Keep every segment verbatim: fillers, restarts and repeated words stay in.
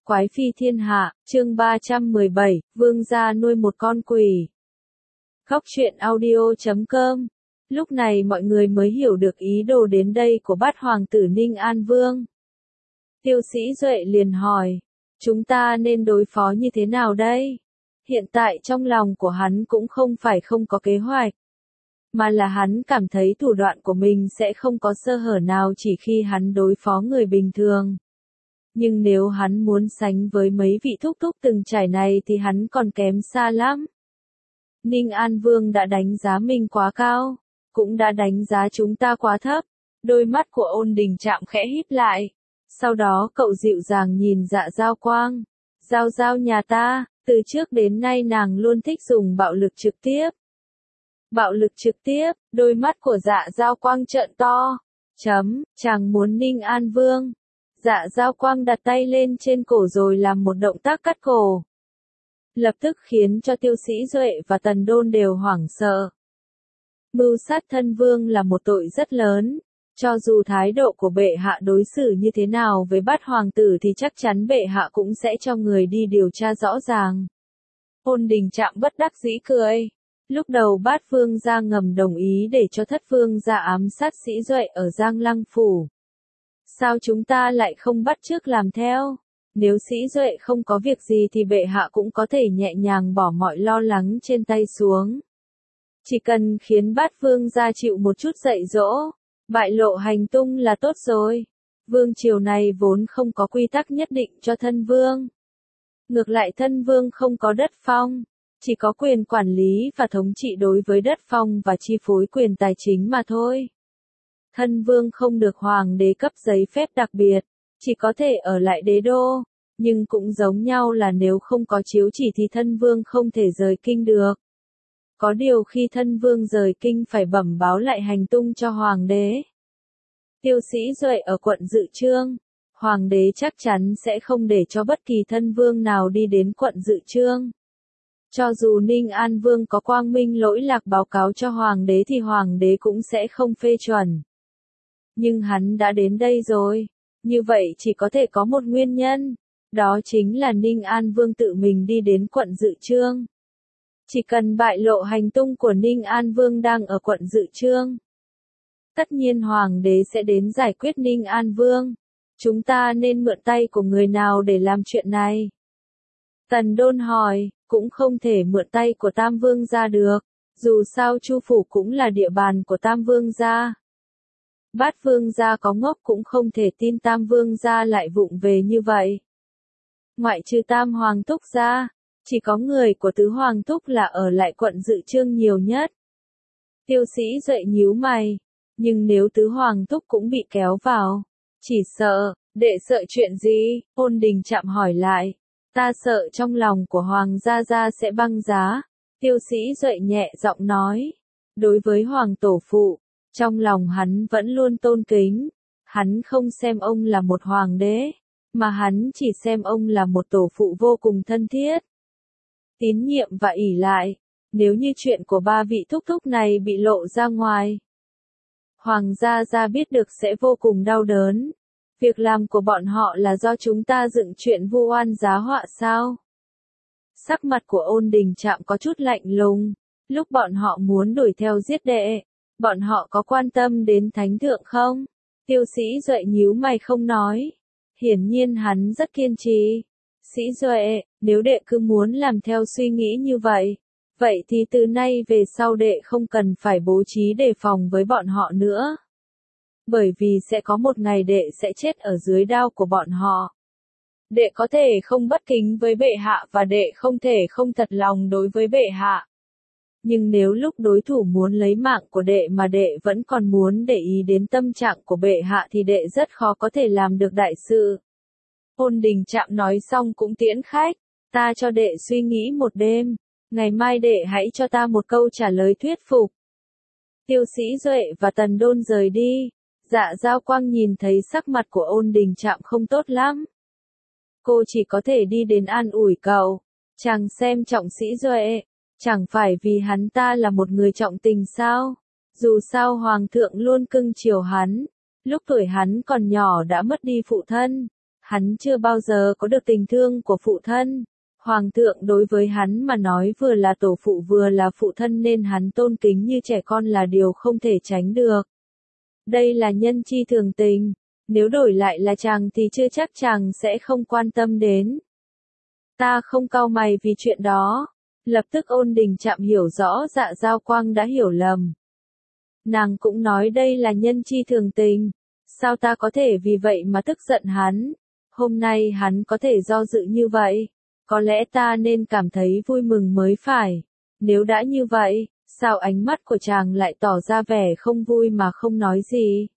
Quái phi thiên hạ, chương ba trăm mười bảy, vương gia nuôi một con quỷ. Khóc chuyện audio chấm com. Lúc này mọi người mới hiểu được ý đồ đến đây của bát hoàng tử Ninh An Vương. Tiêu Sĩ Duệ liền hỏi, chúng ta nên đối phó như thế nào đây? Hiện tại trong lòng của hắn cũng không phải không có kế hoạch, mà là hắn cảm thấy thủ đoạn của mình sẽ không có sơ hở nào chỉ khi hắn đối phó người bình thường. Nhưng nếu hắn muốn sánh với mấy vị thúc thúc từng trải này thì hắn còn kém xa lắm. Ninh An Vương đã đánh giá mình quá cao, cũng đã đánh giá chúng ta quá thấp. Đôi mắt của Ôn Đình Trạm khẽ híp lại. Sau đó cậu dịu dàng nhìn Dạ Giao Quang. Giao Giao nhà ta, từ trước đến nay nàng luôn thích dùng bạo lực trực tiếp. Bạo lực trực tiếp, đôi mắt của Dạ Giao Quang trợn to. Chấm, chàng muốn Ninh An Vương. Dạ Giao Quang đặt tay lên trên cổ rồi làm một động tác cắt cổ. Lập tức khiến cho Tiêu Sĩ Duệ và Tần Đôn đều hoảng sợ. Mưu sát thân vương là một tội rất lớn. Cho dù thái độ của bệ hạ đối xử như thế nào với bát hoàng tử thì chắc chắn bệ hạ cũng sẽ cho người đi điều tra rõ ràng. Ôn Đình Trạm bất đắc dĩ cười. Lúc đầu bát vương gia ngầm đồng ý để cho thất vương gia ám sát Sĩ Duệ ở Giang Lăng Phủ. Sao chúng ta lại không bắt chước làm theo? Nếu Sĩ Duệ không có việc gì thì bệ hạ cũng có thể nhẹ nhàng bỏ mọi lo lắng trên tay xuống. Chỉ cần khiến bát vương gia chịu một chút dạy dỗ, bại lộ hành tung là tốt rồi. Vương triều này vốn không có quy tắc nhất định cho thân vương. Ngược lại thân vương không có đất phong, chỉ có quyền quản lý và thống trị đối với đất phong và chi phối quyền tài chính mà thôi. Thân vương không được hoàng đế cấp giấy phép đặc biệt, chỉ có thể ở lại đế đô, nhưng cũng giống nhau là nếu không có chiếu chỉ thì thân vương không thể rời kinh được. Có điều khi thân vương rời kinh phải bẩm báo lại hành tung cho hoàng đế. Tiêu Sĩ Duệ ở quận Dự Chương, hoàng đế chắc chắn sẽ không để cho bất kỳ thân vương nào đi đến quận Dự Chương. Cho dù Ninh An Vương có quang minh lỗi lạc báo cáo cho hoàng đế thì hoàng đế cũng sẽ không phê chuẩn. Nhưng hắn đã đến đây rồi, như vậy chỉ có thể có một nguyên nhân, đó chính là Ninh An Vương tự mình đi đến quận Dự Chương. Chỉ cần bại lộ hành tung của Ninh An Vương đang ở quận Dự Chương, tất nhiên hoàng đế sẽ đến giải quyết Ninh An Vương. Chúng ta nên mượn tay của người nào để làm chuyện này? Tần Đôn hỏi, cũng không thể mượn tay của Tam Vương gia được, dù sao Chu phủ cũng là địa bàn của Tam Vương gia. Bát vương gia có ngốc cũng không thể tin Tam Vương gia lại vụng về như vậy. Ngoại trừ Tam Hoàng Thúc gia, chỉ có người của Tứ Hoàng Thúc là ở lại quận Dự Chương nhiều nhất. Tiêu Sĩ Duệ nhíu mày, nhưng nếu Tứ Hoàng Thúc cũng bị kéo vào, chỉ sợ, đệ sợ chuyện gì? Ôn Đình Trạm hỏi lại. Ta sợ trong lòng của Hoàng gia gia sẽ băng giá. Tiêu Sĩ Duệ nhẹ giọng nói. Đối với Hoàng tổ phụ, trong lòng hắn vẫn luôn tôn kính. Hắn không xem ông là một hoàng đế, mà hắn chỉ xem ông là một tổ phụ vô cùng thân thiết. Tín nhiệm và ỷ lại. Nếu như chuyện của ba vị thúc thúc này bị lộ ra ngoài, Hoàng gia gia biết được sẽ vô cùng đau đớn. Việc làm của bọn họ là do chúng ta dựng chuyện vu oan giá họa sao? Sắc mặt của Ôn Đình Trạm có chút lạnh lùng. Lúc bọn họ muốn đuổi theo giết đệ, bọn họ có quan tâm đến thánh thượng không? Tiêu Sĩ Duệ nhíu mày không nói. Hiển nhiên hắn rất kiên trì. Sĩ Duệ, nếu đệ cứ muốn làm theo suy nghĩ như vậy, vậy thì từ nay về sau đệ không cần phải bố trí đề phòng với bọn họ nữa. Bởi vì sẽ có một ngày đệ sẽ chết ở dưới đao của bọn họ. Đệ có thể không bất kính với bệ hạ và đệ không thể không thật lòng đối với bệ hạ. Nhưng nếu lúc đối thủ muốn lấy mạng của đệ mà đệ vẫn còn muốn để ý đến tâm trạng của bệ hạ thì đệ rất khó có thể làm được đại sự. Ôn Đình Trạm nói xong cũng tiễn khách. Ta cho đệ suy nghĩ một đêm. Ngày mai đệ hãy cho ta một câu trả lời thuyết phục. Tiêu Sĩ Duệ và Tần Đôn rời đi. Dạ Giao Quang nhìn thấy sắc mặt của Ôn Đình Trạm không tốt lắm. Cô chỉ có thể đi đến an ủi cậu. Chàng xem trọng Sĩ Duệ. Chẳng phải vì hắn ta là một người trọng tình sao? Dù sao Hoàng thượng luôn cưng chiều hắn. Lúc tuổi hắn còn nhỏ đã mất đi phụ thân. Hắn chưa bao giờ có được tình thương của phụ thân. Hoàng thượng đối với hắn mà nói vừa là tổ phụ vừa là phụ thân nên hắn tôn kính như trẻ con là điều không thể tránh được. Đây là nhân chi thường tình, nếu đổi lại là chàng thì chưa chắc chàng sẽ không quan tâm đến. Ta không cau mày vì chuyện đó. Lập tức Ôn Đình Trạm hiểu rõ Dạ Giao Quang đã hiểu lầm. Nàng cũng nói đây là nhân chi thường tình. Sao ta có thể vì vậy mà tức giận hắn? Hôm nay hắn có thể do dự như vậy. Có lẽ ta nên cảm thấy vui mừng mới phải. Nếu đã như vậy, sao ánh mắt của chàng lại tỏ ra vẻ không vui mà không nói gì?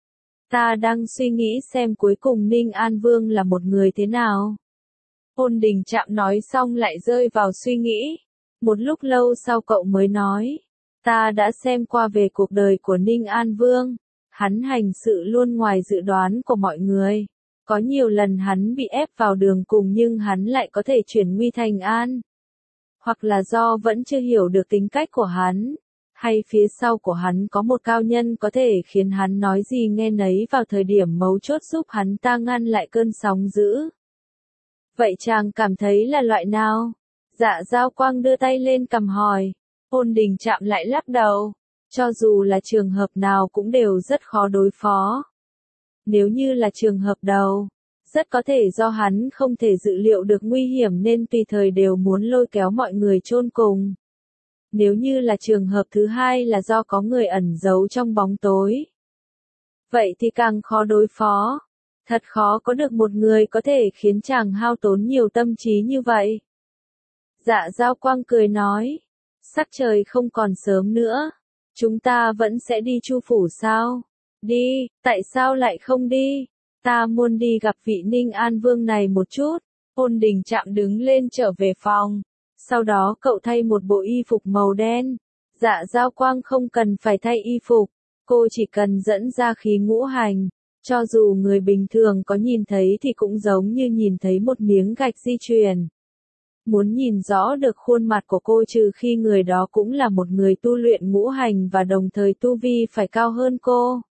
Ta đang suy nghĩ xem cuối cùng Ninh An Vương là một người thế nào. Ôn Đình Trạm nói xong lại rơi vào suy nghĩ. Một lúc lâu sau cậu mới nói. Ta đã xem qua về cuộc đời của Ninh An Vương. Hắn hành sự luôn ngoài dự đoán của mọi người. Có nhiều lần hắn bị ép vào đường cùng nhưng hắn lại có thể chuyển nguy thành an. Hoặc là do vẫn chưa hiểu được tính cách của hắn. Hay phía sau của hắn có một cao nhân có thể khiến hắn nói gì nghe nấy vào thời điểm mấu chốt giúp hắn ta ngăn lại cơn sóng dữ. Vậy chàng cảm thấy là loại nào? Dạ Giao Quang đưa tay lên cầm hỏi. Ôn Đình Trạm lại lắc đầu. Cho dù là trường hợp nào cũng đều rất khó đối phó. Nếu như là trường hợp đầu, rất có thể do hắn không thể dự liệu được nguy hiểm nên tùy thời đều muốn lôi kéo mọi người chôn cùng. Nếu như là trường hợp thứ hai là do có người ẩn giấu trong bóng tối. Vậy thì càng khó đối phó. Thật khó có được một người có thể khiến chàng hao tốn nhiều tâm trí như vậy. Dạ Giao Quang cười nói. Sắc trời không còn sớm nữa. Chúng ta vẫn sẽ đi Chu phủ sao? Đi, tại sao lại không đi? Ta muốn đi gặp vị Ninh An Vương này một chút. Ôn Đình Trạm đứng lên trở về phòng. Sau đó cậu thay một bộ y phục màu đen. Dạ Giao Quang không cần phải thay y phục. Cô chỉ cần dẫn ra khí ngũ hành. Cho dù người bình thường có nhìn thấy thì cũng giống như nhìn thấy một miếng gạch di chuyển. Muốn nhìn rõ được khuôn mặt của cô trừ khi người đó cũng là một người tu luyện ngũ hành và đồng thời tu vi phải cao hơn cô.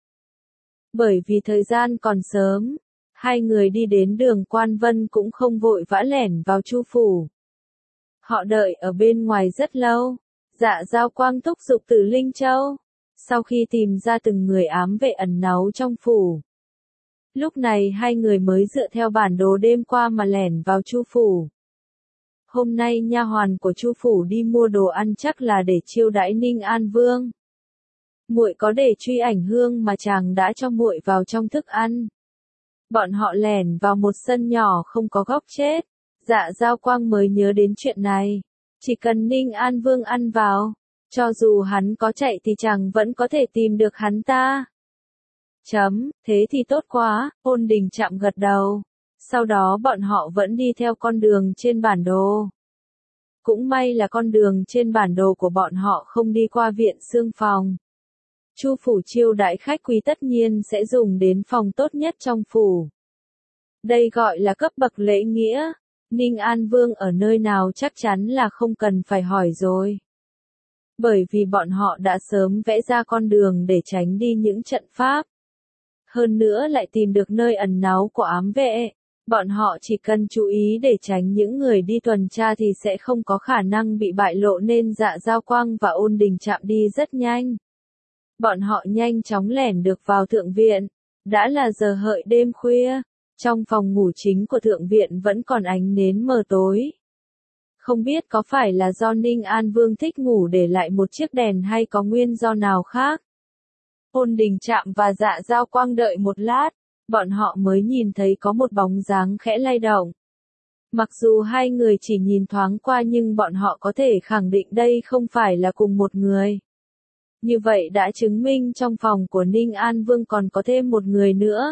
Bởi vì thời gian còn sớm, hai người đi đến đường Quan Vân cũng không vội vã lẻn vào Chu phủ. Họ đợi ở bên ngoài rất lâu. Dạ Giao Quang thúc giục Tử Linh Châu. Sau khi tìm ra từng người ám vệ ẩn náu trong phủ. Lúc này hai người mới dựa theo bản đồ đêm qua mà lẻn vào Chu phủ. Hôm nay nha hoàn của Chu phủ đi mua đồ ăn chắc là để chiêu đãi Ninh An Vương. Muội có để truy ảnh hương mà chàng đã cho muội vào trong thức ăn. Bọn họ lẻn vào một sân nhỏ không có góc chết. Dạ Giao Quang mới nhớ đến chuyện này. Chỉ cần Ninh An Vương ăn vào, cho dù hắn có chạy thì chàng vẫn có thể tìm được hắn ta. Chấm, thế thì tốt quá, Ôn Đình Trạm gật đầu. Sau đó bọn họ vẫn đi theo con đường trên bản đồ. Cũng may là con đường trên bản đồ của bọn họ không đi qua viện xương phòng. Chu phủ chiêu đãi khách quý tất nhiên sẽ dùng đến phòng tốt nhất trong phủ. Đây gọi là cấp bậc lễ nghĩa. Ninh An Vương ở nơi nào chắc chắn là không cần phải hỏi rồi. Bởi vì bọn họ đã sớm vẽ ra con đường để tránh đi những trận pháp. Hơn nữa lại tìm được nơi ẩn náu của ám vệ. Bọn họ chỉ cần chú ý để tránh những người đi tuần tra thì sẽ không có khả năng bị bại lộ nên Dạ Giao Quang và Ôn Đình Trạm đi rất nhanh. Bọn họ nhanh chóng lẻn được vào thượng viện. Đã là giờ hợi đêm khuya. Trong phòng ngủ chính của thượng viện vẫn còn ánh nến mờ tối. Không biết có phải là do Ninh An Vương thích ngủ để lại một chiếc đèn hay có nguyên do nào khác. Ôn Đình Trạm và Dạ Giao Quang đợi một lát, bọn họ mới nhìn thấy có một bóng dáng khẽ lay động. Mặc dù hai người chỉ nhìn thoáng qua nhưng bọn họ có thể khẳng định đây không phải là cùng một người. Như vậy đã chứng minh trong phòng của Ninh An Vương còn có thêm một người nữa.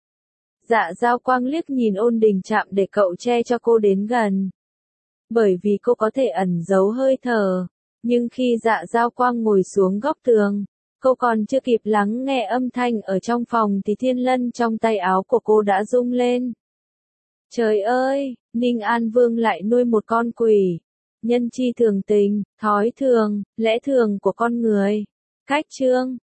Dạ Giao Quang liếc nhìn Ôn Đình Trạm để cậu che cho cô đến gần. Bởi vì cô có thể ẩn giấu hơi thở. Nhưng khi Dạ Giao Quang ngồi xuống góc tường, cô còn chưa kịp lắng nghe âm thanh ở trong phòng thì thiên lân trong tay áo của cô đã rung lên. Trời ơi, Ninh An Vương lại nuôi một con quỷ. Nhân chi thường tình, thói thường, lẽ thường của con người. Cách chương